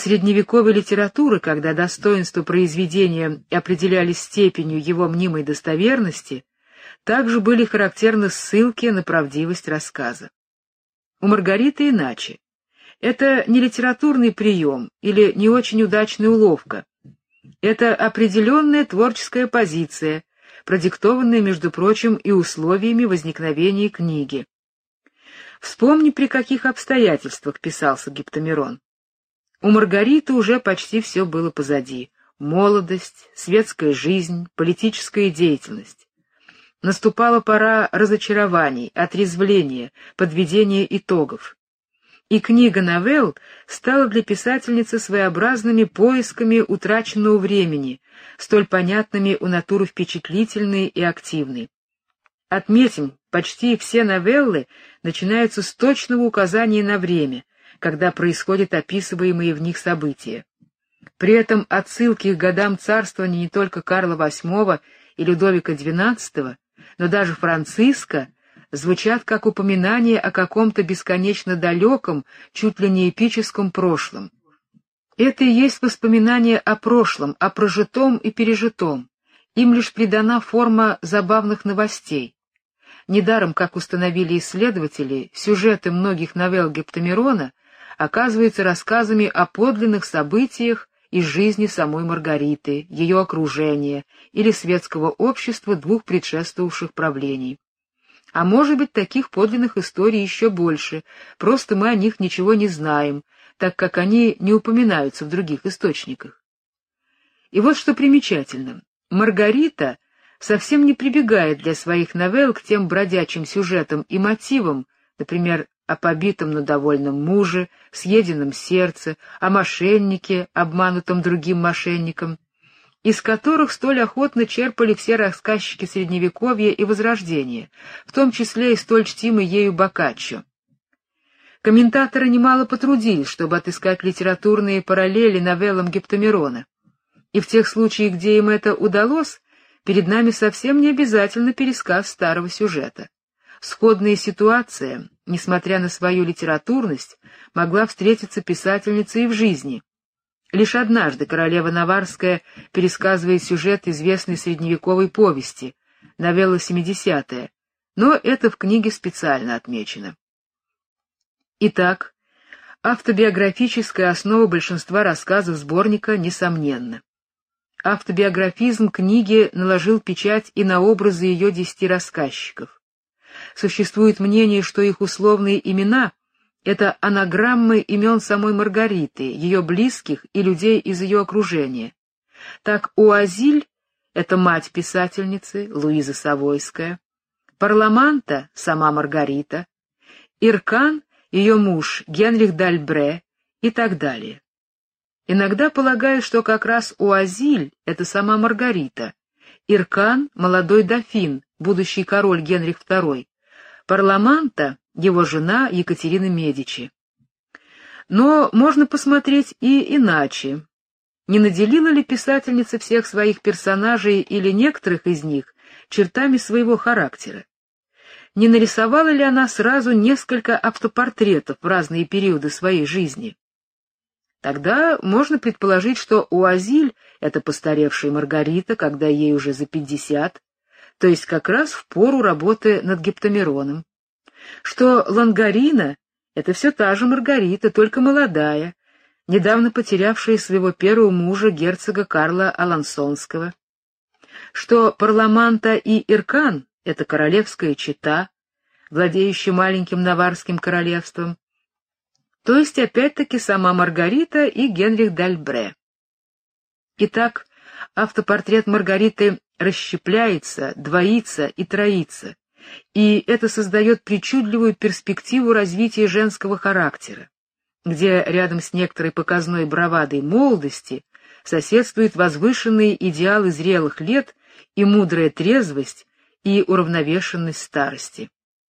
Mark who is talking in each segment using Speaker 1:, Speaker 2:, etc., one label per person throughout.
Speaker 1: средневековой литературы, когда достоинства произведения определялись степенью его мнимой достоверности, также были характерны ссылки на правдивость рассказа. У Маргариты иначе. Это не литературный прием или не очень удачная уловка. Это определенная творческая позиция, продиктованная, между прочим, и условиями возникновения книги. Вспомни, при каких обстоятельствах писался Гиптомирон. У Маргариты уже почти все было позади: молодость, светская жизнь, политическая деятельность. Наступала пора разочарований, отрезвления, подведения итогов. И книга новелл стала для писательницы своеобразными поисками утраченного времени, столь понятными у натуры впечатлительной и активной. Отметим, почти все новеллы начинаются с точного указания на время, когда происходят описываемые в них события. При этом отсылки к годам царствования не только Карла VIII и Людовика XII, но даже Франциска звучат как упоминание о каком-то бесконечно далеком, чуть ли не эпическом прошлом. Это и есть воспоминание о прошлом, о прожитом и пережитом. Им лишь придана форма забавных новостей. Недаром, как установили исследователи, сюжеты многих новелл Гиптомирона оказываются рассказами о подлинных событиях из жизни самой Маргариты, ее окружения или светского общества двух предшествовавших правлений. А может быть, таких подлинных историй еще больше, просто мы о них ничего не знаем, так как они не упоминаются в других источниках. И вот что примечательно: Маргарита совсем не прибегает для своих новелл к тем бродячим сюжетам и мотивам, например, о побитом, но довольном муже, съеденном сердце, о мошеннике, обманутом другим мошенником, из которых столь охотно черпали все рассказчики Средневековья и Возрождения, в том числе и столь чтимый ею Боккаччо. Комментаторы немало потрудились, чтобы отыскать литературные параллели новеллам Гиптомирона, и в тех случаях, где им это удалось, перед нами совсем не обязательно пересказ старого сюжета. Сходная ситуация, несмотря на свою литературность, могла встретиться писательнице и в жизни. Лишь однажды королева Наварская пересказывает сюжет известной средневековой повести, новелла 70-я, но это в книге специально отмечено. Итак, автобиографическая основа большинства рассказов сборника несомненна. Автобиографизм книги наложил печать и на образы ее 10 рассказчиков. Существует мнение, что их условные имена — это анаграммы имен самой Маргариты, ее близких и людей из ее окружения. Так Уазиль — это мать писательницы, Луиза Савойская, Парламанта — сама Маргарита, Иркан — ее муж, Генрих д'Альбре и так далее. Иногда полагают, что как раз Уазиль — это сама Маргарита, Иркан — молодой дофин, будущий король Генрих II, Парламанта — его жена Екатерина Медичи. Но можно посмотреть и иначе. Не наделила ли писательница всех своих персонажей или некоторых из них чертами своего характера? Не нарисовала ли она сразу несколько автопортретов в разные периоды своей жизни? Тогда можно предположить, что Уазиль — это постаревшая Маргарита, когда ей уже за 50, то есть как раз в пору работы над Гиптомироном, что Лангарина — это все та же Маргарита, только молодая, недавно потерявшая своего первого мужа, герцога Карла Алансонского, что Парламанта и Иркан — это королевская чета, владеющая маленьким Наварским королевством, то есть опять-таки сама Маргарита и Генрих д'Альбре. Итак, автопортрет Маргариты расщепляется, двоится и троится, и это создает причудливую перспективу развития женского характера, где рядом с некоторой показной бравадой молодости соседствуют возвышенные идеалы зрелых лет и мудрая трезвость и уравновешенность старости.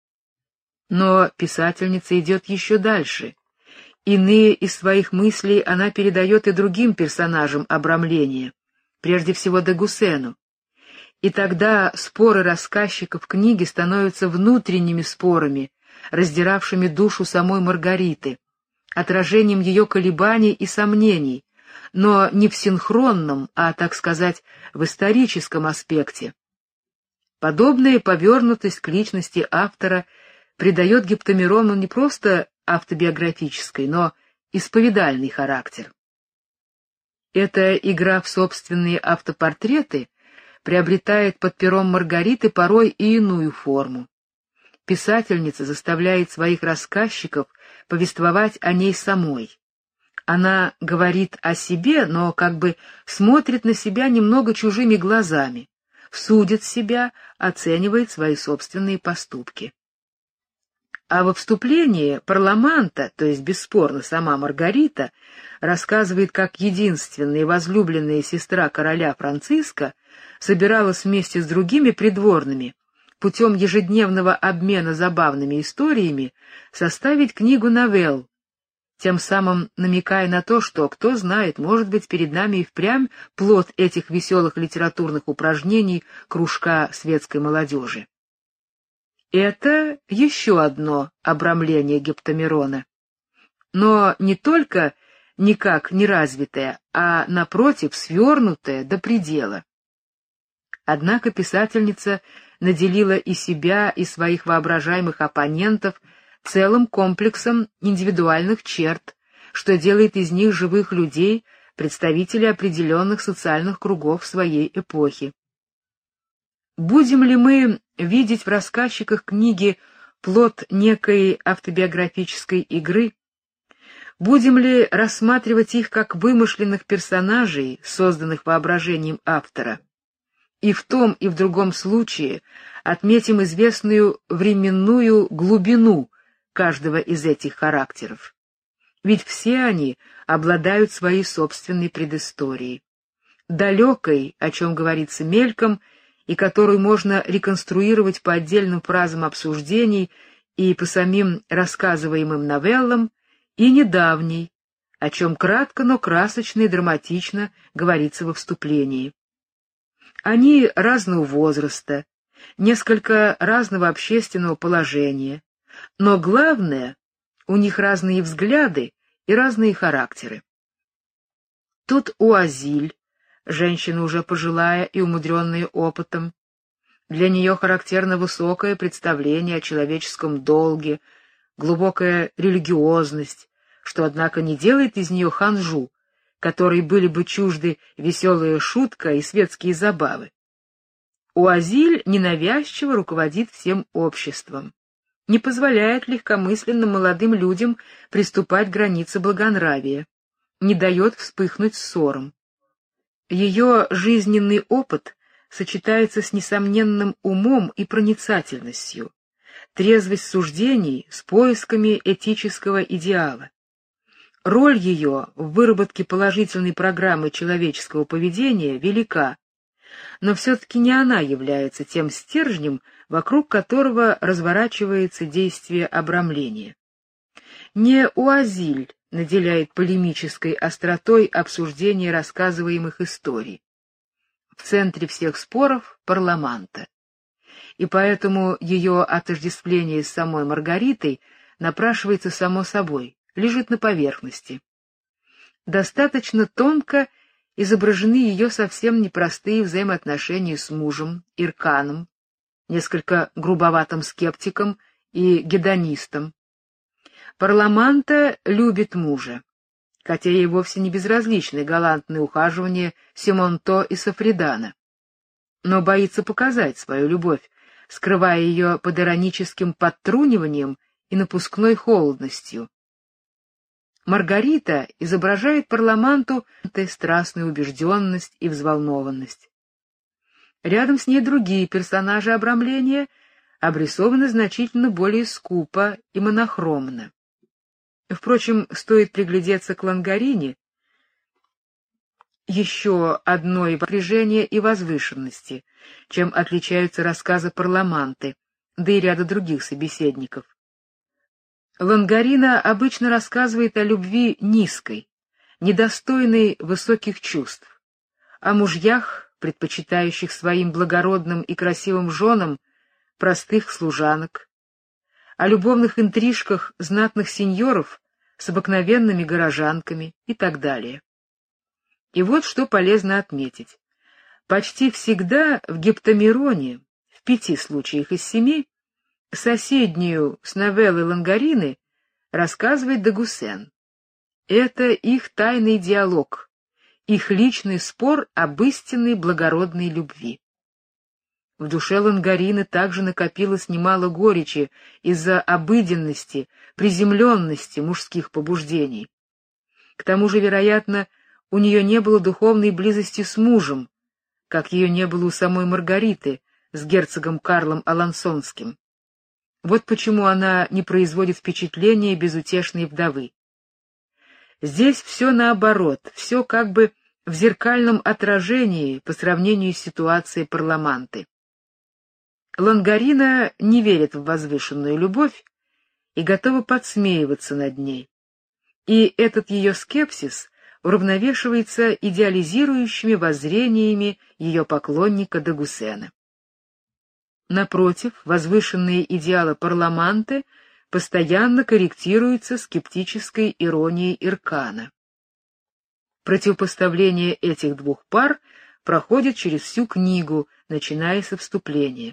Speaker 1: Но писательница идет еще дальше. Иные из своих мыслей она передает и другим персонажам обрамления, прежде всего Дегусену. И тогда споры рассказчиков книги становятся внутренними спорами, раздиравшими душу самой Маргариты, отражением ее колебаний и сомнений, но не в синхронном, а, так сказать, в историческом аспекте. Подобная повернутость к личности автора придает Гиптомирону не просто автобиографический, но исповедальный характер. Эта игра в собственные автопортреты приобретает под пером Маргариты порой и иную форму. Писательница заставляет своих рассказчиков повествовать о ней самой. Она говорит о себе, но как бы смотрит на себя немного чужими глазами, судит себя, оценивает свои собственные поступки. А во вступлении Парламанта, то есть бесспорно сама Маргарита, рассказывает, как единственная возлюбленная сестра короля Франциска собиралась вместе с другими придворными путем ежедневного обмена забавными историями составить книгу новелл, тем самым намекая на то, что, кто знает, может быть, перед нами и впрямь плод этих веселых литературных упражнений кружка светской молодежи. Это еще одно обрамление Гиптомирона, но не только никак не развитое, а, напротив, свернутое до предела. Однако писательница наделила и себя, и своих воображаемых оппонентов целым комплексом индивидуальных черт, что делает из них живых людей, представителей определенных социальных кругов своей эпохи. Будем ли мы видеть в рассказчиках книги плод некой автобиографической игры? Будем ли рассматривать их как вымышленных персонажей, созданных воображением автора? И в том, и в другом случае отметим известную временную глубину каждого из этих характеров. Ведь все они обладают своей собственной предысторией, далекой, о чем говорится мельком, и которую можно реконструировать по отдельным фразам обсуждений и по самим рассказываемым новеллам, и недавней, о чем кратко, но красочно и драматично говорится во вступлении. Они разного возраста, несколько разного общественного положения, но главное, у них разные взгляды и разные характеры. Тут Уазиль, женщина уже пожилая и умудренная опытом. Для нее характерно высокое представление о человеческом долге, глубокая религиозность, что, однако, не делает из нее ханжу, которой были бы чужды веселая шутка и светские забавы. Уазиль ненавязчиво руководит всем обществом, не позволяет легкомысленным молодым людям приступать к границе благонравия, не дает вспыхнуть ссорам. Ее жизненный опыт сочетается с несомненным умом и проницательностью, трезвость суждений с поисками этического идеала. Роль ее в выработке положительной программы человеческого поведения велика, но все-таки не она является тем стержнем, вокруг которого разворачивается действие обрамления. Не Уазиль наделяет полемической остротой обсуждение рассказываемых историй. В центре всех споров Парламанта. И поэтому ее отождествление с самой Маргаритой напрашивается само собой, лежит на поверхности. Достаточно тонко изображены ее совсем непростые взаимоотношения с мужем, Ирканом, несколько грубоватым скептиком и гедонистом. Парламанта любит мужа, хотя ей вовсе не безразличны галантные ухаживания Симонто и Сафридана, но боится показать свою любовь, скрывая ее под ироническим подтруниванием и напускной холодностью. Маргарита изображает Парламанту страстную убежденность и взволнованность. Рядом с ней другие персонажи обрамления обрисованы значительно более скупо и монохромно. Впрочем, стоит приглядеться к Лангарине, еще одной напряжения и возвышенности, чем отличаются рассказы Парламанты, да и ряда других собеседников. Лангарина обычно рассказывает о любви низкой, недостойной высоких чувств, о мужьях, предпочитающих своим благородным и красивым женам простых служанок, о любовных интрижках знатных сеньоров с обыкновенными горожанками и так далее. И вот что полезно отметить. Почти всегда в Гиптомироне, в 5 случаях из 7, соседнюю с новеллой Лангарины рассказывает Дагусен. Это их тайный диалог, их личный спор об истинной благородной любви. В душе Лангарины также накопилось немало горечи из-за обыденности, приземленности мужских побуждений. К тому же, вероятно, у нее не было духовной близости с мужем, как ее не было у самой Маргариты с герцогом Карлом Алансонским. Вот почему она не производит впечатления безутешной вдовы. Здесь все наоборот, все как бы в зеркальном отражении по сравнению с ситуацией Парламанты. Лангарина не верит в возвышенную любовь и готова подсмеиваться над ней. И этот ее скепсис уравновешивается идеализирующими воззрениями ее поклонника Дагусена. Напротив, возвышенные идеалы Парламанты постоянно корректируются скептической иронией Иркана. Противопоставление этих двух пар проходит через всю книгу, начиная со вступления.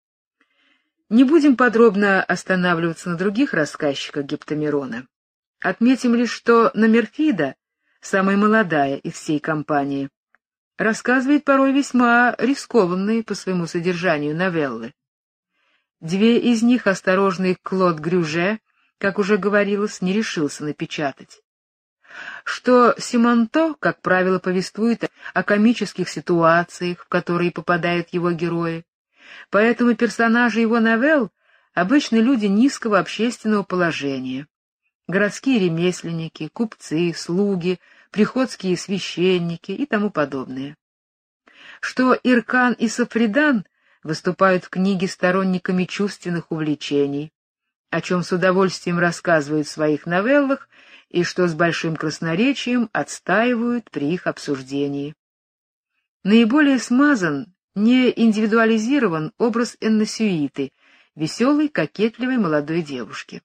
Speaker 1: Не будем подробно останавливаться на других рассказчиках Гиптомирона. Отметим лишь, что Номерфида, самая молодая из всей компании, рассказывает порой весьма рискованные по своему содержанию новеллы. 2 из них осторожный Клод Грюже, как уже говорилось, не решился напечатать. Что Симонто, как правило, повествует о комических ситуациях, в которые попадают его герои, поэтому персонажи его новелл обычно люди низкого общественного положения. Городские ремесленники, купцы, слуги, приходские священники и тому подобное. Что Иркан и Сафридан выступают в книге сторонниками чувственных увлечений, о чем с удовольствием рассказывают в своих новеллах и что с большим красноречием отстаивают при их обсуждении. Наиболее смазан, не индивидуализирован образ Энносюиты, веселой, кокетливой молодой девушки.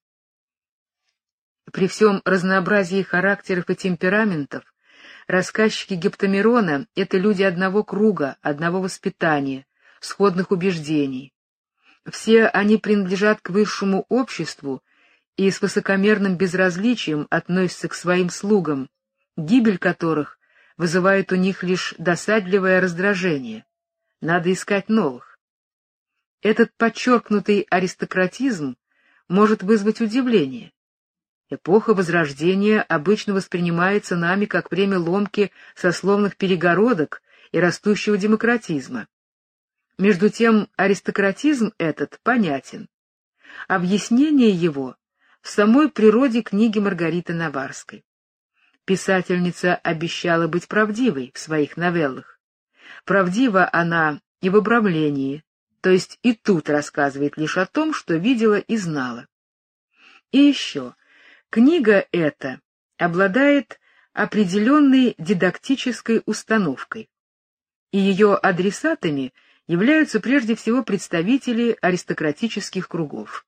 Speaker 1: При всем разнообразии характеров и темпераментов рассказчики Гиптомирона — это люди одного круга, одного воспитания, сходных убеждений. Все они принадлежат к высшему обществу и с высокомерным безразличием относятся к своим слугам, гибель которых вызывает у них лишь досадливое раздражение. Надо искать новых. Этот подчеркнутый аристократизм может вызвать удивление. Эпоха Возрождения обычно воспринимается нами как время ломки сословных перегородок и растущего демократизма. Между тем аристократизм этот понятен. Объяснение его в самой природе книги Маргариты Наварской. Писательница обещала быть правдивой в своих новеллах. Правдива она и в обрамлении, то есть и тут рассказывает лишь о том, что видела и знала. И еще, книга эта обладает определенной дидактической установкой, и ее адресатами являются прежде всего представители аристократических кругов.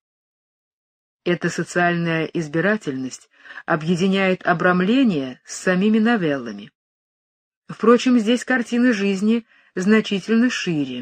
Speaker 1: Эта социальная избирательность объединяет обрамление с самими новеллами. Впрочем, здесь картина жизни значительно шире.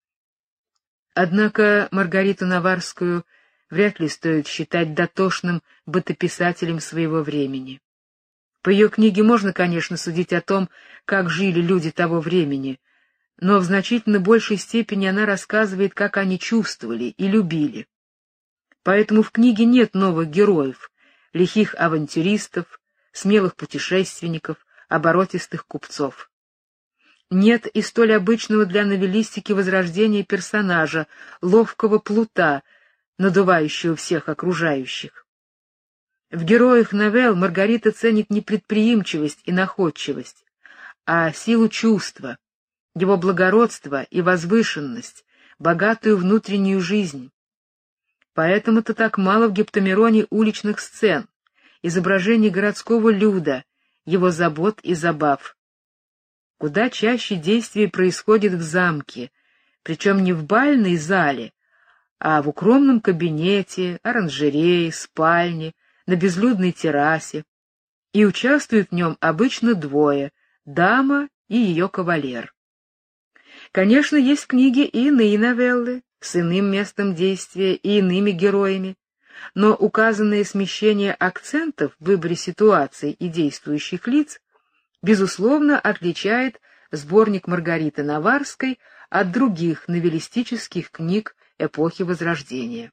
Speaker 1: Однако Маргариту Наварскую вряд ли стоит считать дотошным бытописателем своего времени. По ее книге можно, конечно, судить о том, как жили люди того времени, но в значительно большей степени она рассказывает, как они чувствовали и любили. Поэтому в книге нет новых героев, лихих авантюристов, смелых путешественников, оборотистых купцов. Нет и столь обычного для новеллистики возрождения персонажа, ловкого плута, надувающего всех окружающих. В героях новелл Маргарита ценит не предприимчивость и находчивость, а силу чувства, его благородство и возвышенность, богатую внутреннюю жизнь. Поэтому-то так мало в Гиптомироне уличных сцен, изображений городского люда, его забот и забав. Куда чаще действие происходит в замке, причем не в бальной зале, а в укромном кабинете, оранжерее, спальне, на безлюдной террасе, и участвуют в нем обычно двое — дама и ее кавалер. Конечно, есть в книге и иные новеллы с иным местом действия и иными героями, но указанное смещение акцентов в выборе ситуаций и действующих лиц безусловно отличает сборник Маргариты Наварской от других новеллистических книг эпохи Возрождения.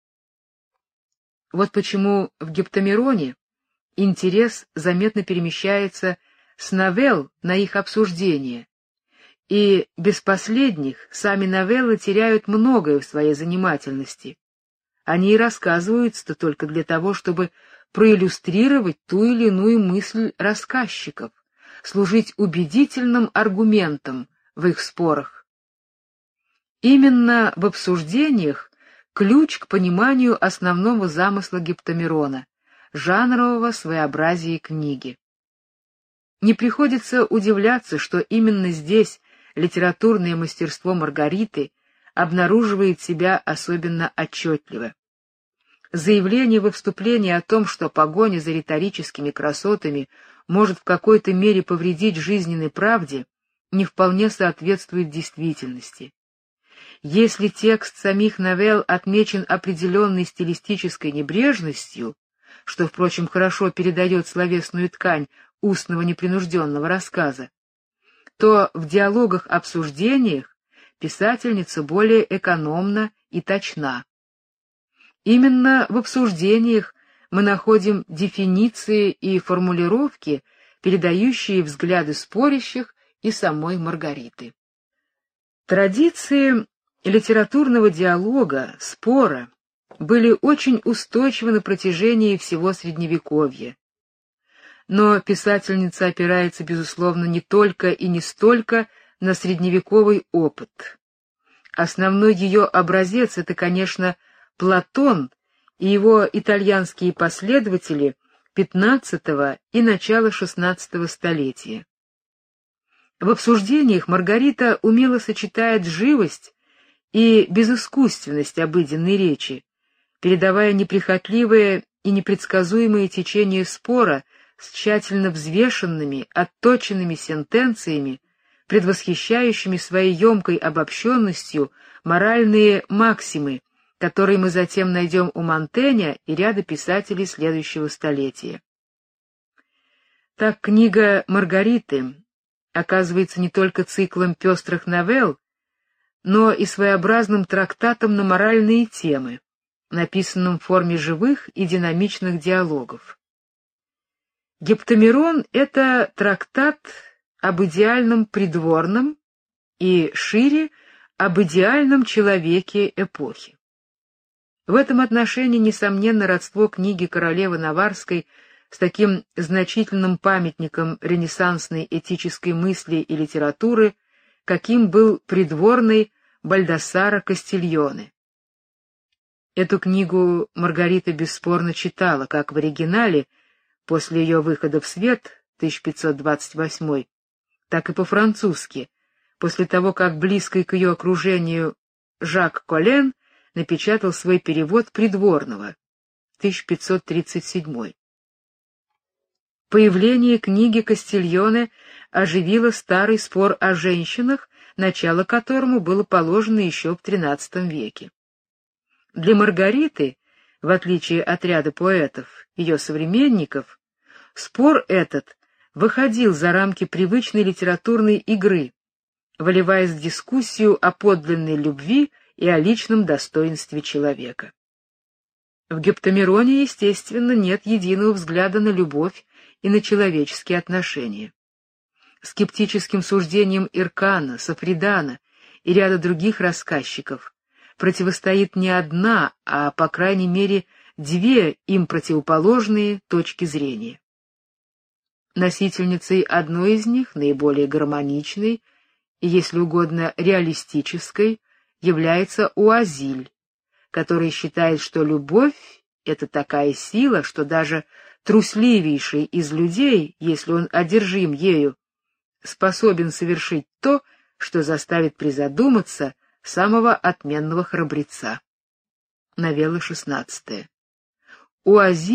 Speaker 1: Вот почему в Гептамироне интерес заметно перемещается с новелл на их обсуждение, и без последних сами новеллы теряют многое в своей занимательности. Они и рассказываются только для того, чтобы проиллюстрировать ту или иную мысль рассказчиков, служить убедительным аргументом в их спорах. Именно в обсуждениях ключ к пониманию основного замысла Гептамирона, жанрового своеобразия книги. Не приходится удивляться, что именно здесь литературное мастерство Маргариты обнаруживает себя особенно отчетливо. Заявление во вступлении о том, что погоня за риторическими красотами может в какой-то мере повредить жизненной правде, не вполне соответствует действительности. Если текст самих новелл отмечен определенной стилистической небрежностью, что, впрочем, хорошо передает словесную ткань устного непринужденного рассказа, то в диалогах-обсуждениях писательница более экономна и точна. Именно в обсуждениях мы находим дефиниции и формулировки, передающие взгляды спорящих и самой Маргариты. Традиции литературного диалога, спора были очень устойчивы на протяжении всего Средневековья. Но писательница опирается, безусловно, не только и не столько на средневековый опыт. Основной ее образец — это, конечно, Платон и его итальянские последователи XV и начала XVI столетия. В обсуждениях Маргарита умело сочетает живость и безыскусственность обыденной речи, передавая неприхотливое и непредсказуемое течение спора с тщательно взвешенными, отточенными сентенциями, предвосхищающими своей емкой обобщенностью моральные максимы, которые мы затем найдем у Монтэня и ряда писателей следующего столетия. Так книга Маргариты оказывается не только циклом пестрых новелл, но и своеобразным трактатом на моральные темы, написанным в форме живых и динамичных диалогов. Гептамирон — это трактат об идеальном придворном и, шире, об идеальном человеке эпохи. В этом отношении, несомненно, родство книги королевы Наварской с таким значительным памятником ренессансной этической мысли и литературы, каким был придворный Бальдассаро Кастильоне. Эту книгу Маргарита бесспорно читала как в оригинале после ее выхода в свет 1528, так и по-французски, после того, как близкий к ее окружению Жак Коллен напечатал свой перевод придворного 1537. Появление книги Кастильоне оживило старый спор о женщинах, начало которому было положено еще в XIII веке. Для Маргариты, в отличие от ряда поэтов, ее современников, спор этот выходил за рамки привычной литературной игры, выливаясь в дискуссию о подлинной любви и о личном достоинстве человека. В Гептамироне, естественно, нет единого взгляда на любовь и на человеческие отношения. Скептическим суждениям Иркана, Сафридана и ряда других рассказчиков противостоит не одна, а, по крайней мере, две им противоположные точки зрения. Носительницей одной из них, наиболее гармоничной и, если угодно, реалистической, является Уазиль, который считает, что любовь — это такая сила, что даже трусливейший из людей, если он одержим ею, способен совершить то, что заставит призадуматься самого отменного храбреца. Новелла 16. Уазиль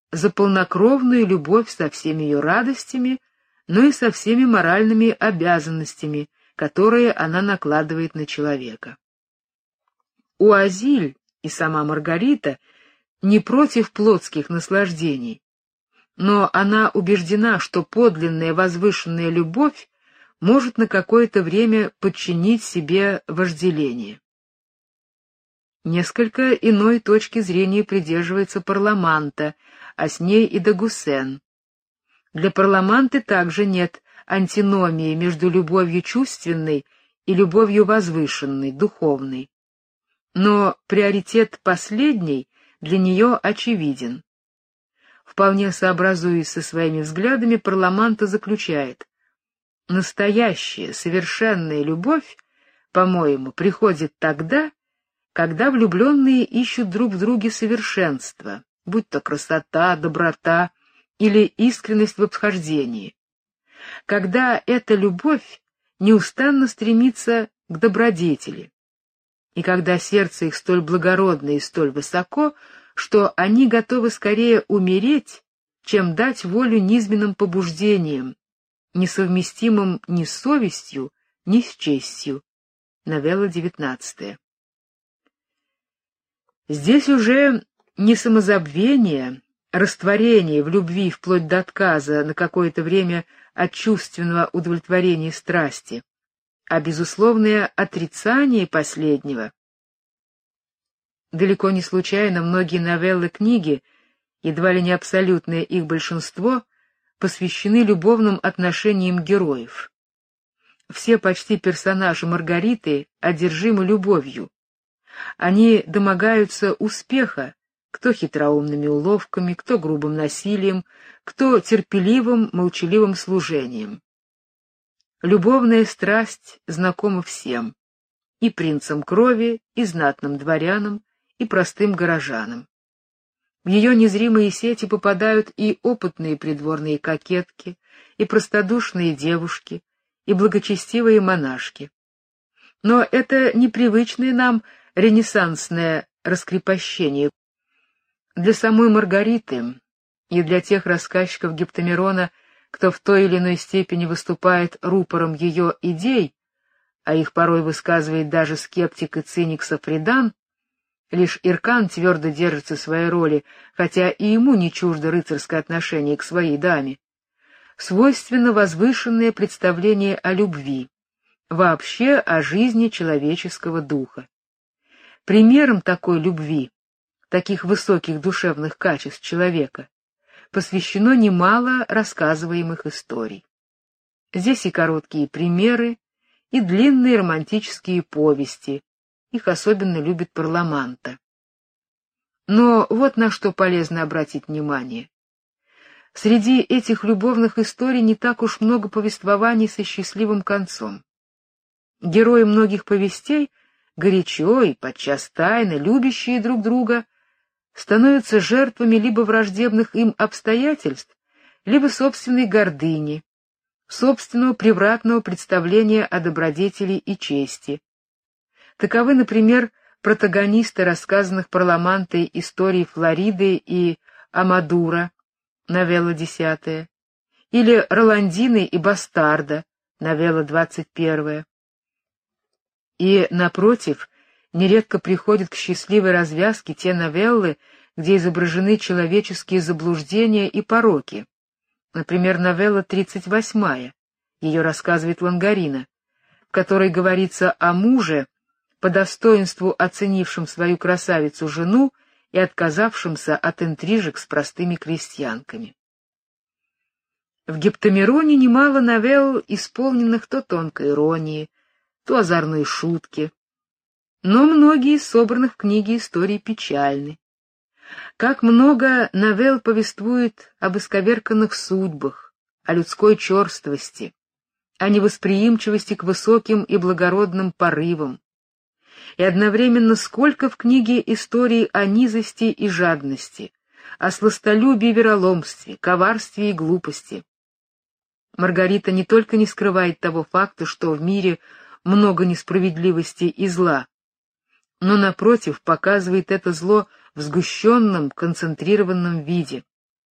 Speaker 1: за полнокровную любовь со всеми ее радостями, но и со всеми моральными обязанностями, которые она накладывает на человека. Уазиль и сама Маргарита не против плотских наслаждений, но она убеждена, что подлинная возвышенная любовь может на какое-то время подчинить себе вожделение. Несколько иной точки зрения придерживается Парламанта, а с ней и Дагуссен. Для Парламанты также нет антиномии между любовью чувственной и любовью возвышенной, духовной. Но приоритет последней для нее очевиден. Вполне сообразуясь со своими взглядами, Парламанта заключает: настоящая, совершенная любовь, по-моему, приходит тогда, когда влюбленные ищут друг в друге совершенства, будь то красота, доброта или искренность в обхождении, когда эта любовь неустанно стремится к добродетели, и когда сердце их столь благородно и столь высоко, что они готовы скорее умереть, чем дать волю низменным побуждениям, несовместимым ни с совестью, ни с честью. Новелла 19. Здесь уже не самозабвение, растворение в любви вплоть до отказа на какое-то время от чувственного удовлетворения страсти, а безусловное отрицание последнего. Далеко не случайно многие новеллы книги, едва ли не абсолютное их большинство, посвящены любовным отношениям героев. Все почти персонажи Маргариты одержимы любовью. Они домогаются успеха, кто хитроумными уловками, кто грубым насилием, кто терпеливым, молчаливым служением. Любовная страсть знакома всем, и принцам крови, и знатным дворянам, и простым горожанам. В ее незримые сети попадают и опытные придворные кокетки, и простодушные девушки, и благочестивые монашки. Но это непривычное нам ренессансное раскрепощение. Для самой Маргариты и для тех рассказчиков Гептамирона, кто в той или иной степени выступает рупором ее идей, а их порой высказывает даже скептик и циник Сафридан, лишь Иркан твердо держится своей роли, хотя и ему не чуждо рыцарское отношение к своей даме, свойственно возвышенное представление о любви, вообще о жизни человеческого духа. Примером такой любви, таких высоких душевных качеств человека, посвящено немало рассказываемых историй. Здесь и короткие примеры, и длинные романтические повести, их особенно любит Парламанта. Но вот на что полезно обратить внимание. Среди этих любовных историй не так уж много повествований со счастливым концом. Герои многих повестей, горячо и подчас тайно любящие друг друга, становятся жертвами либо враждебных им обстоятельств, либо собственной гордыни, собственного превратного представления о добродетели и чести. Таковы, например, протагонисты рассказанных Парламантой историй Флориды и Амадура, новелла 10, или Роландины и Бастарда, новелла 21. И, напротив, нередко приходят к счастливой развязке те новеллы, где изображены человеческие заблуждения и пороки. Например, новелла 38, ее рассказывает Лангарина, в которой говорится о муже, по достоинству оценившем свою красавицу-жену и отказавшемся от интрижек с простыми крестьянками. В Гептамироне немало новелл, исполненных то тонкой иронии, то озорной шутки, но многие из собранных в книге историй печальны. Как много новелл повествует об исковерканных судьбах, о людской черствости, о невосприимчивости к высоким и благородным порывам, и одновременно сколько в книге историй о низости и жадности, о сластолюбии и вероломстве, коварстве и глупости. Маргарита не только не скрывает того факта, что в мире много несправедливости и зла, но, напротив, показывает это зло в сгущенном, концентрированном виде,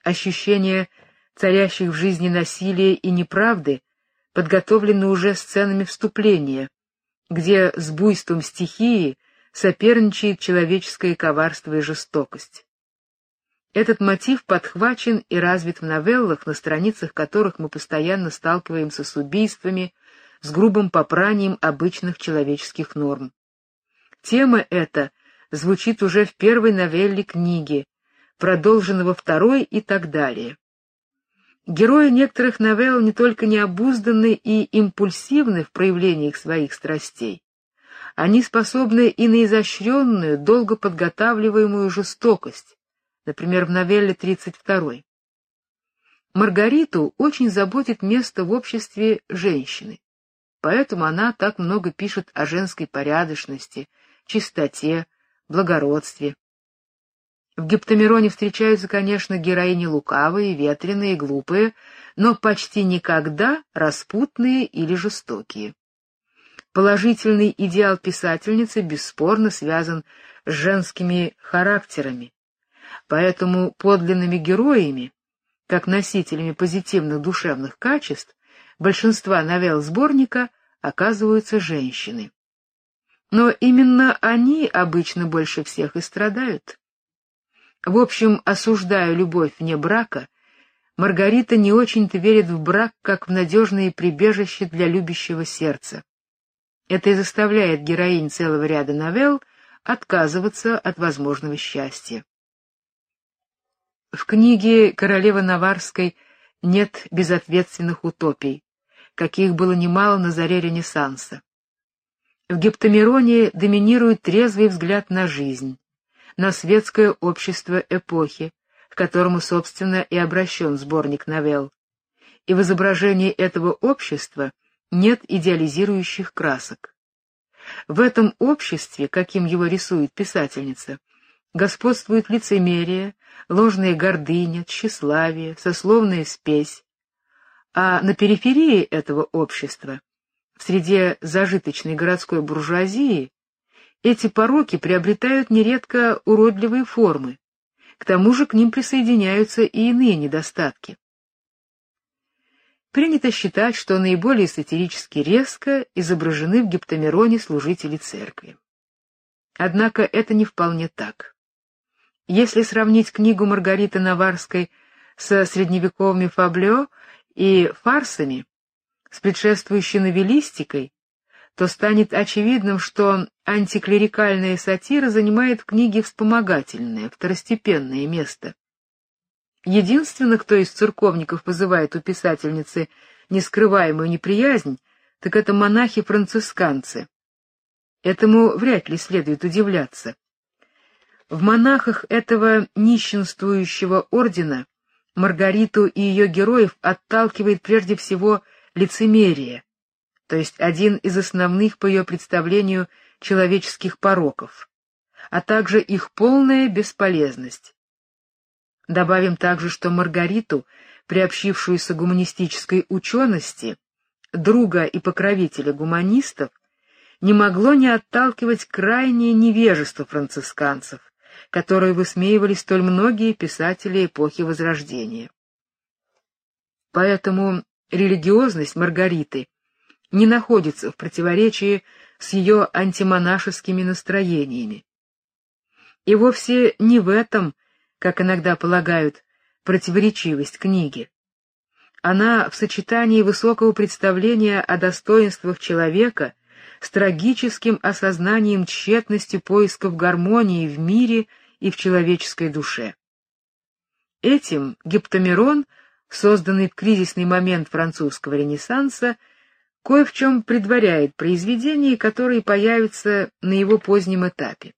Speaker 1: Ощущение царящих в жизни насилия и неправды подготовлено уже сценами вступления, где с буйством стихии соперничает человеческое коварство и жестокость. Этот мотив подхвачен и развит в новеллах, на страницах которых мы постоянно сталкиваемся с убийствами, с грубым попранием обычных человеческих норм. Тема эта звучит уже в первой новелле книги, продолжена во второй и так далее. Герои некоторых новелл не только необузданы и импульсивны в проявлениях своих страстей, они способны и на изощренную, долго подготавливаемую жестокость, например, в новелле 32. Маргариту очень заботит место в обществе женщины, поэтому она так много пишет о женской порядочности, чистоте, благородстве. В Гиптомироне встречаются, конечно, героини лукавые, ветреные, глупые, но почти никогда распутные или жестокие. Положительный идеал писательницы бесспорно связан с женскими характерами, поэтому подлинными героями, как носителями позитивных душевных качеств, большинства новелл сборника оказываются женщины. Но именно они обычно больше всех и страдают. В общем, осуждая любовь вне брака, Маргарита не очень-то верит в брак как в надежное прибежище для любящего сердца. Это и заставляет героинь целого ряда новелл отказываться от возможного счастья. В книге «Королевы Наварской» нет безответственных утопий, каких было немало на заре Ренессанса. В Гиптомироне доминирует трезвый взгляд на жизнь, на светское общество эпохи, к которому, собственно, и обращен сборник новелл, и в изображении этого общества нет идеализирующих красок. В этом обществе, каким его рисует писательница, господствует лицемерие, ложная гордыня, тщеславие, сословная спесь, а на периферии этого общества, в среде зажиточной городской буржуазии, эти пороки приобретают нередко уродливые формы, к тому же к ним присоединяются и иные недостатки. Принято считать, что наиболее сатирически резко изображены в Гиптомироне служители церкви. Однако это не вполне так. Если сравнить книгу Маргариты Наварской со средневековыми фаблё и фарсами, с предшествующей новеллистикой, то станет очевидным, что антиклерикальная сатира занимает в книге вспомогательное, второстепенное место. Единственное, кто из церковников вызывает у писательницы нескрываемую неприязнь, так это монахи-францисканцы. Этому вряд ли следует удивляться. В монахах этого нищенствующего ордена Маргариту и ее героев отталкивает прежде всего лицемерие, то есть один из основных по ее представлению человеческих пороков, а также их полная бесполезность. Добавим также, что Маргариту, приобщившуюся к гуманистической учености, друга и покровителя гуманистов, не могло не отталкивать крайнее невежество францисканцев, которое высмеивали столь многие писатели эпохи Возрождения. Поэтому религиозность Маргариты не находится в противоречии с ее антимонашескими настроениями. И вовсе не в этом, как иногда полагают, противоречивость книги. Она в сочетании высокого представления о достоинствах человека с трагическим осознанием тщетности поисков гармонии в мире и в человеческой душе. Этим Гиптомирон, созданный в кризисный момент французского Ренессанса, кое в чем предваряет произведения, которые появятся на его позднем этапе.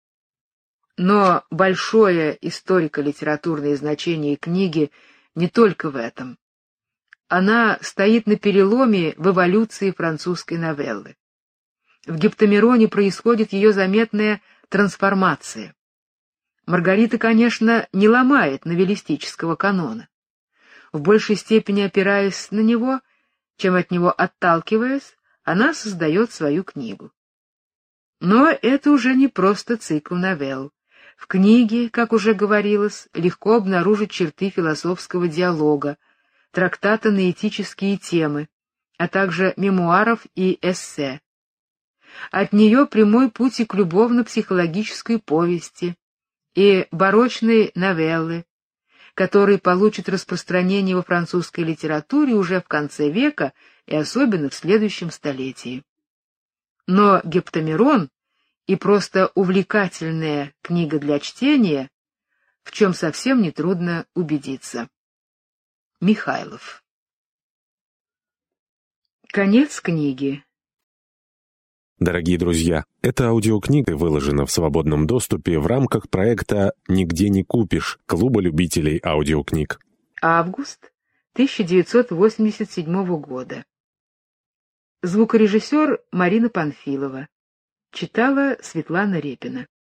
Speaker 1: Но большое историко-литературное значение книги не только в этом. Она стоит на переломе в эволюции французской новеллы. В Гиптомироне происходит ее заметная трансформация. Маргарита, конечно, не ломает новеллистического канона. В большей степени опираясь на него, чем от него отталкиваясь, она создает свою книгу. Но это уже не просто цикл новелл, В книге, как уже говорилось, легко обнаружить черты философского диалога, трактата на этические темы, а также мемуаров и эссе. От нее прямой путь и к любовно-психологической повести, и барочной новеллы, которые получат распространение во французской литературе уже в конце века и особенно в следующем столетии. Но «Гептамирон» и просто увлекательная книга для чтения, в чем совсем нетрудно убедиться. Михайлов. Конец книги.
Speaker 2: Дорогие друзья, эта аудиокнига выложена в свободном доступе в рамках проекта «Нигде не купишь» Клуба любителей аудиокниг.
Speaker 1: Август 1987 года. Звукорежиссер Марина Панфилова. Читала Светлана Репина.